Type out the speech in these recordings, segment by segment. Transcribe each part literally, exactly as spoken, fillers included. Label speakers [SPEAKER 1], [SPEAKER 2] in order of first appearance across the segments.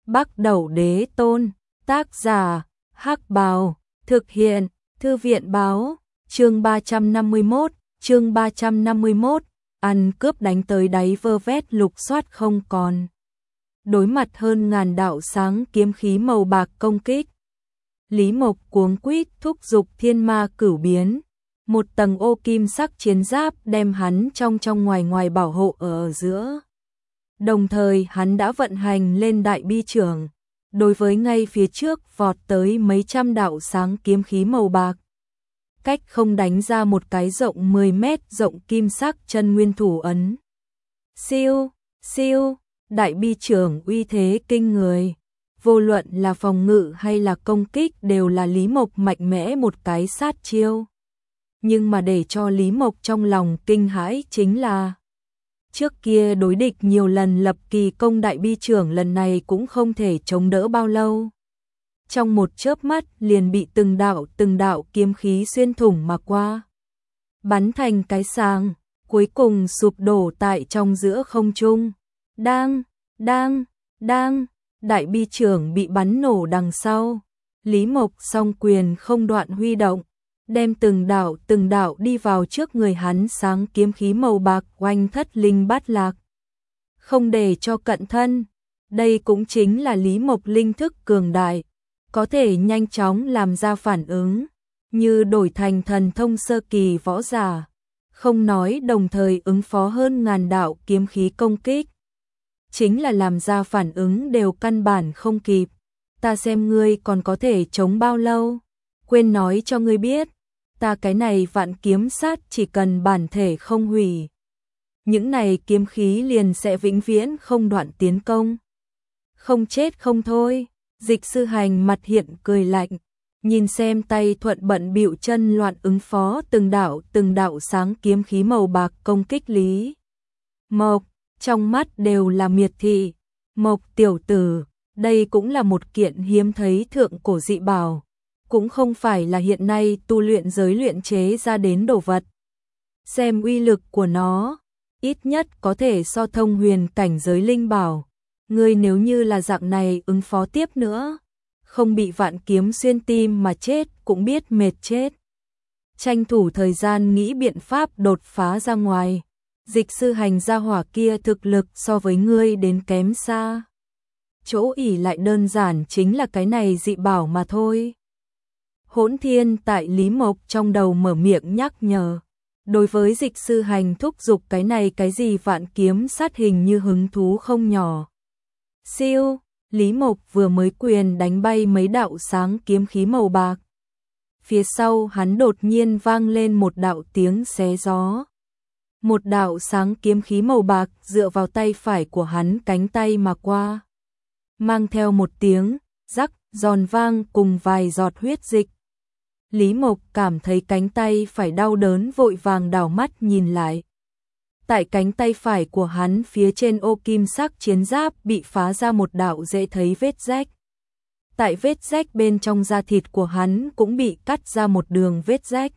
[SPEAKER 1] Bắc Đẩu Đế Tôn, tác giả, Hắc Bào, thực hiện, Thư viện báo, chương ba trăm năm mươi mốt, chương ba trăm năm mươi mốt, ăn cướp đánh tới đáy vơ vét lục soát không còn. Đối mặt hơn ngàn đạo sáng kiếm khí màu bạc công kích. Lý Mộc cuống quýt thúc giục thiên ma cửu biến. Một tầng ô kim sắc chiến giáp đem hắn trong trong ngoài ngoài bảo hộ ở giữa. Đồng thời hắn đã vận hành lên đại bi trưởng. Đối với ngay phía trước vọt tới mấy trăm đạo sáng kiếm khí màu bạc. Cách không đánh ra một cái rộng mười mét rộng kim sắc chân nguyên thủ ấn. Siêu, siêu, đại bi trưởng uy thế kinh người. Vô luận là phòng ngự hay là công kích đều là Lý Mộc mạnh mẽ một cái sát chiêu. Nhưng mà để cho Lý Mộc trong lòng kinh hãi chính là trước kia đối địch nhiều lần lập kỳ công đại bi trưởng lần này cũng không thể chống đỡ bao lâu. Trong một chớp mắt liền bị từng đạo từng đạo kiếm khí xuyên thủng mà qua. Bắn thành cái sàng, cuối cùng sụp đổ tại trong giữa không trung. Đang, đang, đang, đại bi trưởng bị bắn nổ đằng sau. Lý Mộc song quyền không đoạn huy động, đem từng đạo từng đạo đi vào trước người hắn sáng kiếm khí màu bạc oanh thất linh bát lạc. Không để cho cận thân, đây cũng chính là Lý Mộc linh thức cường đại, có thể nhanh chóng làm ra phản ứng, như đổi thành thần thông sơ kỳ võ giả, không nói đồng thời ứng phó hơn ngàn đạo kiếm khí công kích. Chính là làm ra phản ứng đều căn bản không kịp, ta xem ngươi còn có thể chống bao lâu, quên nói cho ngươi biết. Ta cái này vạn kiếm sát chỉ cần bản thể không hủy. Những này kiếm khí liền sẽ vĩnh viễn không đoạn tiến công. Không chết không thôi, Dịch Sư Hành mặt hiện cười lạnh. Nhìn xem tay thuận bận bịu chân loạn ứng phó từng đạo từng đạo sáng kiếm khí màu bạc công kích Lý Mộc, trong mắt đều là miệt thị. Mộc tiểu tử, đây cũng là một kiện hiếm thấy thượng cổ dị bảo. Cũng không phải là hiện nay tu luyện giới luyện chế ra đến đồ vật. Xem uy lực của nó, ít nhất có thể so thông huyền cảnh giới linh bảo. Ngươi nếu như là dạng này ứng phó tiếp nữa, không bị vạn kiếm xuyên tim mà chết cũng biết mệt chết. Tranh thủ thời gian nghĩ biện pháp đột phá ra ngoài. Dịch Sư Hành gia hỏa kia thực lực so với ngươi đến kém xa. Chỗ ỉ lại đơn giản chính là cái này dị bảo mà thôi. Hỗn Thiên tại Lý Mộc trong đầu mở miệng nhắc nhở. Đối với Dịch Sư Hành thúc giục cái này cái gì vạn kiếm sát hình như hứng thú không nhỏ. Siêu, Lý Mộc vừa mới quyền đánh bay mấy đạo sáng kiếm khí màu bạc. Phía sau hắn đột nhiên vang lên một đạo tiếng xé gió. Một đạo sáng kiếm khí màu bạc dựa vào tay phải của hắn cánh tay mà qua. Mang theo một tiếng, rắc, giòn vang cùng vài giọt huyết dịch. Lý Mộc cảm thấy cánh tay phải đau đớn vội vàng đảo mắt nhìn lại. Tại cánh tay phải của hắn phía trên ô kim sắc chiến giáp bị phá ra một đạo dễ thấy vết rách. Tại vết rách bên trong da thịt của hắn cũng bị cắt ra một đường vết rách.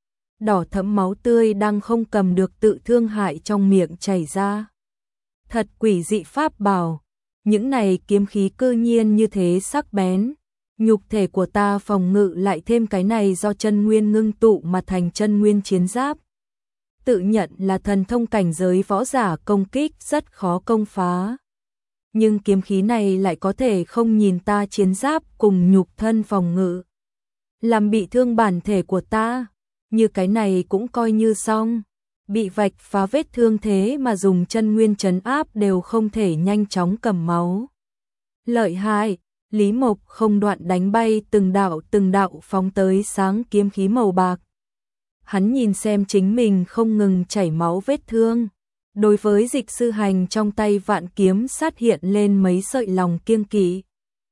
[SPEAKER 1] Đỏ thẫm máu tươi đang không cầm được tự thương hại trong miệng chảy ra. Thật quỷ dị pháp bảo, những này kiếm khí cư nhiên như thế sắc bén. Nhục thể của ta phòng ngự lại thêm cái này do chân nguyên ngưng tụ mà thành chân nguyên chiến giáp. Tự nhận là thần thông cảnh giới võ giả công kích rất khó công phá. Nhưng kiếm khí này lại có thể không nhìn ta chiến giáp cùng nhục thân phòng ngự. Làm bị thương bản thể của ta, như cái này cũng coi như xong. Bị vạch phá vết thương thế mà dùng chân nguyên trấn áp đều không thể nhanh chóng cầm máu. Lợi hại! Lý Mộc không đoạn đánh bay từng đạo từng đạo phóng tới sáng kiếm khí màu bạc. Hắn nhìn xem chính mình không ngừng chảy máu vết thương. Đối với Dịch Sư Hành trong tay vạn kiếm sát hiện lên mấy sợi lòng kiêng kỵ.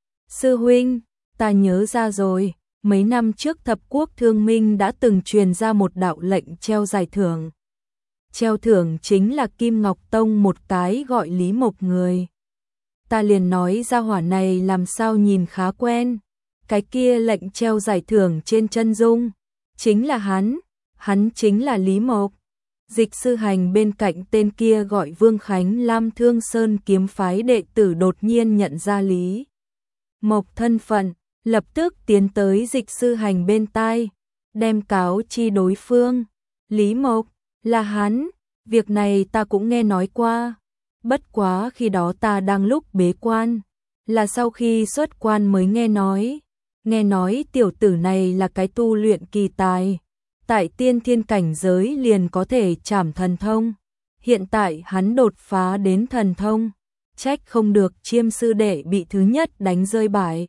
[SPEAKER 1] Sư huynh, ta nhớ ra rồi, mấy năm trước thập quốc thương minh đã từng truyền ra một đạo lệnh treo giải thưởng. Treo thưởng chính là Kim Ngọc Tông một cái gọi Lý Mộc người. Ta liền nói ra hỏa này làm sao nhìn khá quen. Cái kia lệnh treo giải thưởng trên chân dung. Chính là hắn, hắn chính là Lý Mộc. Dịch Sư Hành bên cạnh tên kia gọi Vương Khánh Lam Thương Sơn kiếm phái đệ tử đột nhiên nhận ra Lý Mộc thân phận, lập tức tiến tới Dịch Sư Hành bên tai, đem cáo chi đối phương. Lý Mộc, là hắn, việc này ta cũng nghe nói qua. Bất quá khi đó ta đang lúc bế quan, là sau khi xuất quan mới nghe nói. Nghe nói tiểu tử này là cái tu luyện kỳ tài, tại tiên thiên cảnh giới liền có thể trảm thần thông. Hiện tại hắn đột phá đến thần thông, trách không được Chiêm sư đệ bị thứ nhất đánh rơi bại.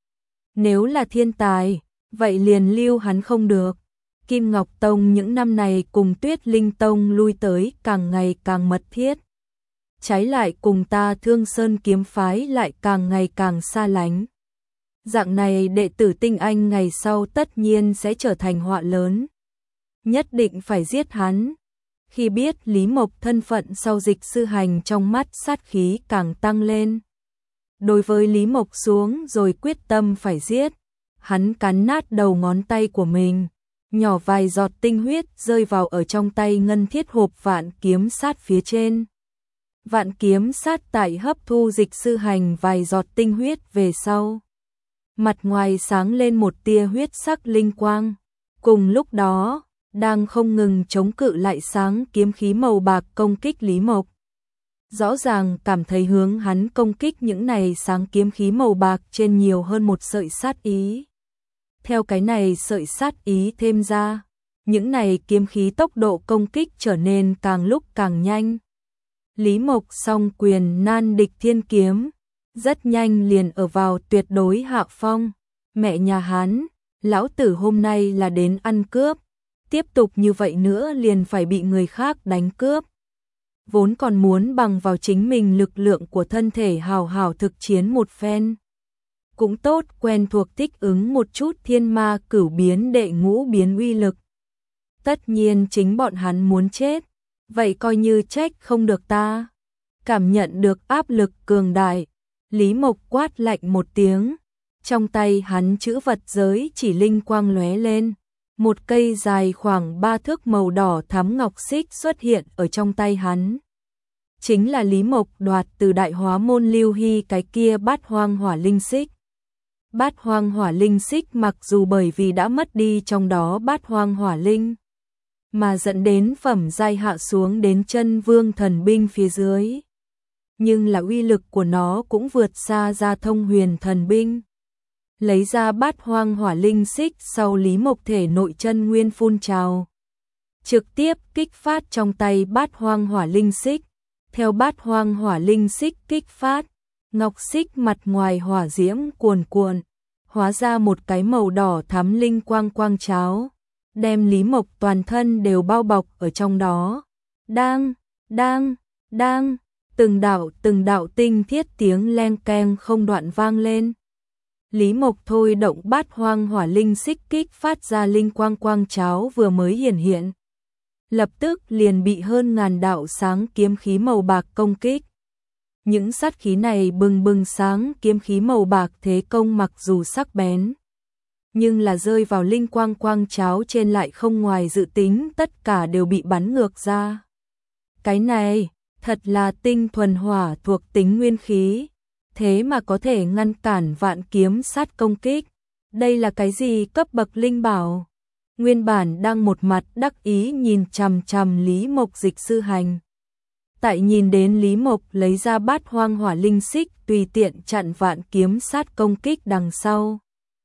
[SPEAKER 1] Nếu là thiên tài, vậy liền lưu hắn không được. Kim Ngọc Tông những năm này cùng Tuyết Linh Tông lui tới càng ngày càng mật thiết. Trái lại cùng ta Thương Sơn kiếm phái lại càng ngày càng xa lánh. Dạng này đệ tử tinh anh ngày sau tất nhiên sẽ trở thành họa lớn. Nhất định phải giết hắn. Khi biết Lý Mộc thân phận sau Dịch Sư Hành trong mắt sát khí càng tăng lên. Đối với Lý Mộc xuống rồi quyết tâm phải giết. Hắn cắn nát đầu ngón tay của mình, nhỏ vài giọt tinh huyết rơi vào ở trong tay ngân thiết hộp vạn kiếm sát phía trên. Vạn kiếm sát tại hấp thu Dịch Sư Hành vài giọt tinh huyết về sau. Mặt ngoài sáng lên một tia huyết sắc linh quang. Cùng lúc đó, đang không ngừng chống cự lại sáng kiếm khí màu bạc công kích Lý Mộc. Rõ ràng cảm thấy hướng hắn công kích những này sáng kiếm khí màu bạc trên nhiều hơn một sợi sát ý. Theo cái này sợi sát ý thêm ra, những này kiếm khí tốc độ công kích trở nên càng lúc càng nhanh. Lý Mộc song quyền nan địch thiên kiếm, rất nhanh liền ở vào tuyệt đối hạ phong. Mẹ nhà hắn, lão tử hôm nay là đến ăn cướp, tiếp tục như vậy nữa liền phải bị người khác đánh cướp. Vốn còn muốn bằng vào chính mình lực lượng của thân thể hào hào thực chiến một phen. Cũng tốt quen thuộc thích ứng một chút thiên ma cửu biến đệ ngũ biến uy lực. Tất nhiên chính bọn hắn muốn chết, vậy coi như trách không được ta. Cảm nhận được áp lực cường đại, Lý Mộc quát lạnh một tiếng, trong tay hắn chữ vật giới chỉ linh quang lóe lên, một cây dài khoảng ba thước màu đỏ thắm ngọc xích xuất hiện ở trong tay hắn. Chính là Lý Mộc đoạt từ Đại Hóa Môn Lưu Hy cái kia Bát Hoang Hỏa Linh Xích. Bát Hoang Hỏa Linh Xích mặc dù bởi vì đã mất đi trong đó Bát Hoang Hỏa Linh, mà dẫn đến phẩm giai hạ xuống đến chân vương thần binh phía dưới. Nhưng là uy lực của nó cũng vượt xa ra thông huyền thần binh. Lấy ra Bát Hoang Hỏa Linh Xích sau, Lý Mộc thể nội chân nguyên phun trào, trực tiếp kích phát trong tay Bát Hoang Hỏa Linh Xích. Theo Bát Hoang Hỏa Linh Xích kích phát, ngọc xích mặt ngoài hỏa diễm cuồn cuộn, hóa ra một cái màu đỏ thắm linh quang quang cháo, đem Lý Mộc toàn thân đều bao bọc ở trong đó. Đang, đang, đang, từng đạo từng đạo tinh thiết tiếng leng keng không đoạn vang lên. Lý Mộc thôi động Bát Hoang Hỏa Linh Xích kích phát ra linh quang quang cháo vừa mới hiển hiện, lập tức liền bị hơn ngàn đạo sáng kiếm khí màu bạc công kích. Những sát khí này bừng bừng sáng kiếm khí màu bạc thế công mặc dù sắc bén, nhưng là rơi vào linh quang quang cháo trên lại không ngoài dự tính, tất cả đều bị bắn ngược ra. Cái này, thật là tinh thuần hỏa thuộc tính nguyên khí, thế mà có thể ngăn cản vạn kiếm sát công kích. Đây là cái gì cấp bậc linh bảo? Nguyên bản đang một mặt đắc ý nhìn chằm chằm Lý Mộc Dịch Sư Hành. Tại nhìn đến Lý Mộc lấy ra Bát Hoang Hỏa Linh Xích tùy tiện chặn vạn kiếm sát công kích đằng sau,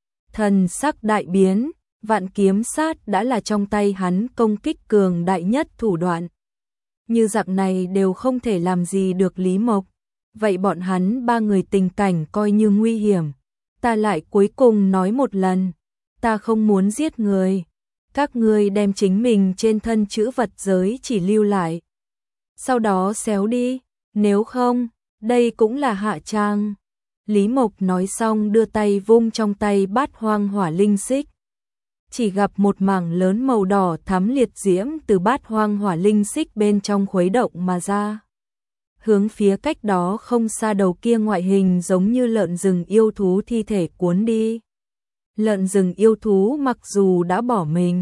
[SPEAKER 1] thần sắc đại biến. Vạn kiếm sát đã là trong tay hắn công kích cường đại nhất thủ đoạn. Như dạng này đều không thể làm gì được Lý Mộc, vậy bọn hắn ba người tình cảnh coi như nguy hiểm. Ta lại cuối cùng nói một lần, ta không muốn giết người. Các ngươi đem chính mình trên thân chữ vật giới chỉ lưu lại, sau đó xéo đi, nếu không, đây cũng là hạ trang. Lý Mộc nói xong đưa tay vung trong tay Bát Hoang Hỏa Linh Xích. Chỉ gặp một mảng lớn màu đỏ thắm liệt diễm từ Bát Hoang Hỏa Linh Xích bên trong khuấy động mà ra, hướng phía cách đó không xa đầu kia ngoại hình giống như lợn rừng yêu thú thi thể cuốn đi. Lợn rừng yêu thú mặc dù đã bỏ mình,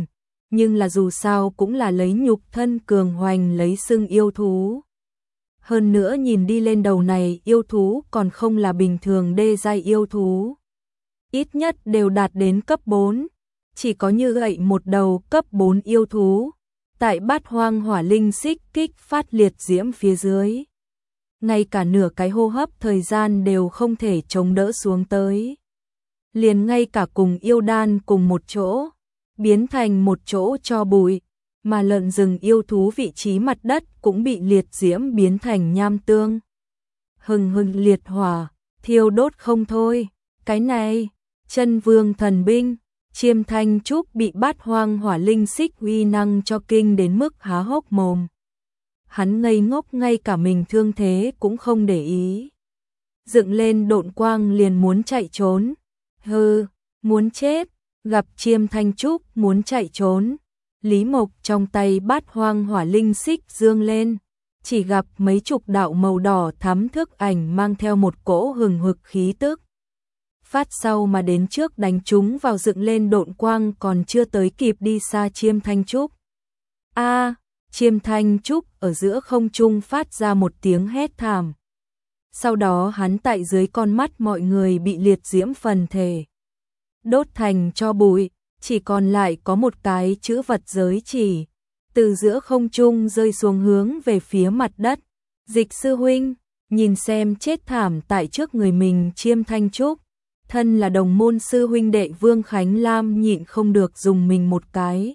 [SPEAKER 1] nhưng là dù sao cũng là lấy nhục thân cường hoành lấy xưng yêu thú. Hơn nữa nhìn đi lên đầu này yêu thú còn không là bình thường đê giai yêu thú. Ít nhất đều đạt đến cấp bốn, chỉ có như vậy một đầu cấp bốn yêu thú. Tại bát hoang hỏa linh xích kích phát liệt diễm phía dưới. Ngay cả nửa cái hô hấp thời gian đều không thể chống đỡ xuống tới. Liền ngay cả cùng yêu đan cùng một chỗ, biến thành một chỗ cho bụi, mà lợn rừng yêu thú vị trí mặt đất cũng bị liệt diễm biến thành nham tương. Hừng hừng liệt hỏa, thiêu đốt không thôi, cái này, chân vương thần binh, Chiêm Thanh Trúc bị bát hoang hỏa linh xích uy năng cho kinh đến mức há hốc mồm. Hắn ngây ngốc ngay cả mình thương thế cũng không để ý. Dựng lên độn quang liền muốn chạy trốn. Hừ, muốn chết, gặp Chiêm Thanh Trúc muốn chạy trốn. Lý Mộc trong tay bát hoang hỏa linh xích dương lên. Chỉ gặp mấy chục đạo màu đỏ thắm thức ảnh mang theo một cỗ hừng hực khí tức. Phát sau mà đến trước đánh chúng vào dựng lên độn quang còn chưa tới kịp đi xa Chiêm Thanh Trúc. A, Chiêm Thanh Trúc ở giữa không trung phát ra một tiếng hét thảm. Sau đó hắn tại dưới con mắt mọi người bị liệt diễm phần thể đốt thành tro bụi, chỉ còn lại có một cái chữ vật giới chỉ, từ giữa không trung rơi xuống hướng về phía mặt đất. Dịch sư huynh, nhìn xem chết thảm tại trước người mình Chiêm Thanh Trúc. Thân là đồng môn sư huynh đệ Vương Khánh Lam nhịn không được dùng mình một cái.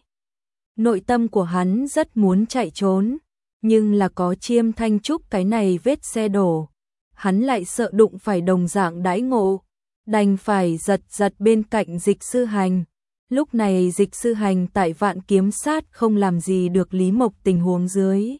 [SPEAKER 1] Nội tâm của hắn rất muốn chạy trốn, nhưng là có Chiêm Thanh Trúc cái này vết xe đổ. Hắn lại sợ đụng phải đồng dạng đãi ngộ, đành phải giật giật bên cạnh Dịch sư hành. Lúc này Dịch sư hành tại Vạn Kiếm Sát không làm gì được Lý Mộc tình huống dưới.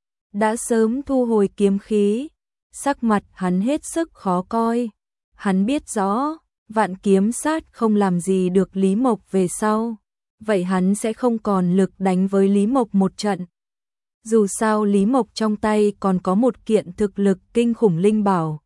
[SPEAKER 1] Đã sớm thu hồi kiếm khí, sắc mặt hắn hết sức khó coi. Hắn biết rõ, Vạn Kiếm Sát không làm gì được Lý Mộc về sau, vậy hắn sẽ không còn lực đánh với Lý Mộc một trận. Dù sao Lý Mộc trong tay còn có một kiện thực lực kinh khủng linh bảo.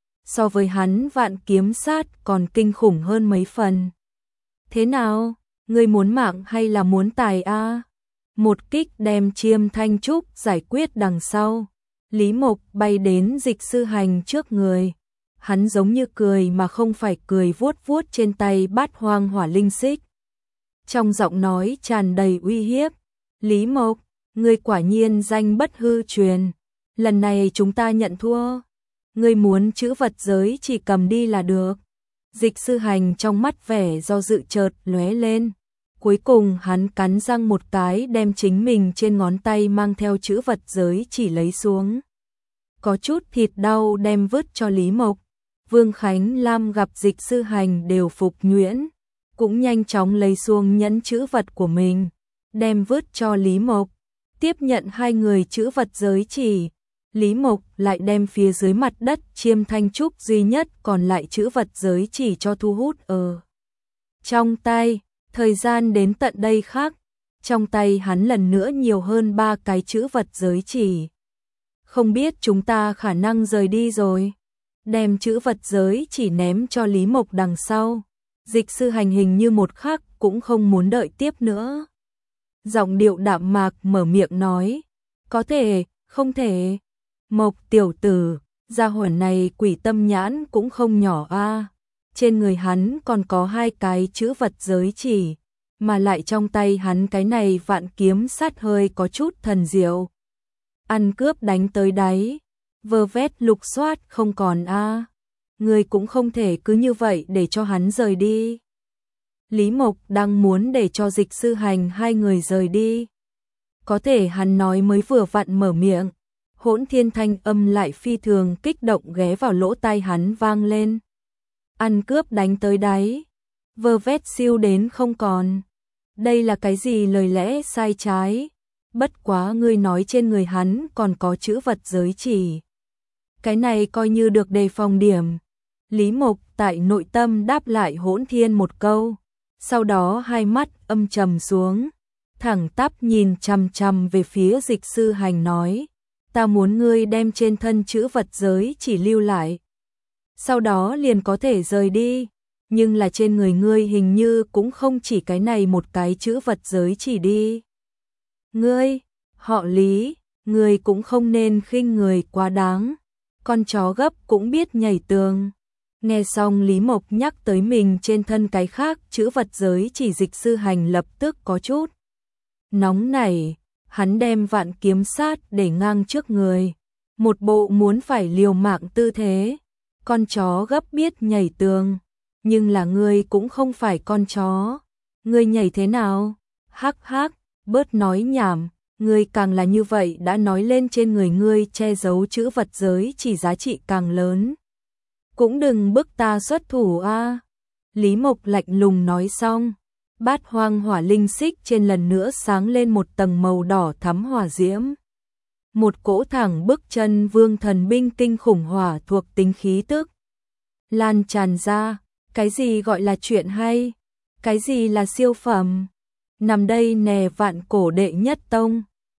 [SPEAKER 1] So với hắn Vạn Kiếm Sát còn kinh khủng hơn mấy phần. Thế nào, ngươi muốn mạng hay là muốn tài a? Một kích đem Chiêm Thanh Trúc giải quyết đằng sau. Lý Mộc bay đến Dịch sư hành trước người. Hắn giống như cười mà không phải cười vuốt vuốt trên tay bát hoang hỏa linh xích. Trong giọng nói tràn đầy uy hiếp. Lý Mộc, ngươi quả nhiên danh bất hư truyền. Lần này chúng ta nhận thua. Ngươi muốn chữ vật giới chỉ cầm đi là được. Dịch sư hành trong mắt vẻ do dự chợt lóe lên. Cuối cùng hắn cắn răng một cái đem chính mình trên ngón tay mang theo chữ vật giới chỉ lấy xuống. Có chút thịt đau đem vứt cho Lý Mộc. Vương Khánh Lam gặp Dịch sư hành đều phục nhuyễn, cũng nhanh chóng lấy xuống nhẫn chữ vật của mình, đem vứt cho Lý Mộc, tiếp nhận hai người chữ vật giới chỉ. Lý Mộc lại đem phía dưới mặt đất Chiêm Thanh Trúc duy nhất còn lại chữ vật giới chỉ cho thu hút ở trong tay. Thời gian đến tận đây khác, trong tay hắn lần nữa nhiều hơn ba cái chữ vật giới chỉ. Không biết chúng ta khả năng rời đi rồi. Đem chữ vật giới chỉ ném cho Lý Mộc đằng sau. Dịch sư hành hình như một khắc cũng không muốn đợi tiếp nữa. Giọng điệu đạm mạc mở miệng nói. Có thể, không thể. Mộc tiểu tử, gia hỏa này quỷ tâm nhãn cũng không nhỏ a. Trên người hắn còn có hai cái chữ vật giới chỉ, mà lại trong tay hắn cái này Vạn Kiếm Sát hơi có chút thần diệu. Ăn cướp đánh tới đáy, vơ vét lục soát không còn a. Người cũng không thể cứ như vậy để cho hắn rời đi. Lý Mộc đang muốn để cho Dịch sư hành hai người rời đi. Có thể hắn nói mới vừa vặn mở miệng, Hỗn Thiên thanh âm lại phi thường kích động ghé vào lỗ tai hắn vang lên. Ăn cướp đánh tới đáy, vơ vét siêu đến không còn. Đây là cái gì lời lẽ sai trái? Bất quá ngươi nói trên người hắn còn có chữ vật giới chỉ. Cái này coi như được đề phòng điểm. Lý Mộc tại nội tâm đáp lại Hỗn Thiên một câu, sau đó hai mắt âm trầm xuống, thẳng tắp nhìn chằm chằm về phía Dịch sư hành nói, ta muốn ngươi đem trên thân chữ vật giới chỉ lưu lại, sau đó liền có thể rời đi. nhưng là trên người ngươi hình như cũng không chỉ cái này một cái chữ vật giới chỉ đi. Ngươi, họ Lý, ngươi cũng không nên khinh người quá đáng, con chó gấp cũng biết nhảy tường. Nghe xong Lý Mộc nhắc tới mình trên thân cái khác chữ vật giới chỉ, Dịch Sư Hành lập tức có chút nóng nảy, hắn đem vạn kiếm sát để ngang trước người, một bộ muốn phải liều mạng tư thế. Con chó gấp biết nhảy tường, nhưng là ngươi cũng không phải con chó, ngươi nhảy thế nào? Hắc hắc, bớt nói nhảm, ngươi càng là như vậy đã nói lên trên người ngươi che giấu chữ vật giới chỉ giá trị càng lớn. Cũng đừng bức ta xuất thủ a. Lý Mộc lạnh lùng nói xong, bát hoang hỏa linh xích trên lần nữa sáng lên một tầng màu đỏ thắm hỏa diễm. Một cỗ thẳng bức chân vương thần binh kinh khủng hỏa thuộc tính khí tức lan tràn ra. Cái gì gọi là chuyện hay? Cái gì là siêu phẩm? Nằm đây nè vạn cổ đệ nhất tông,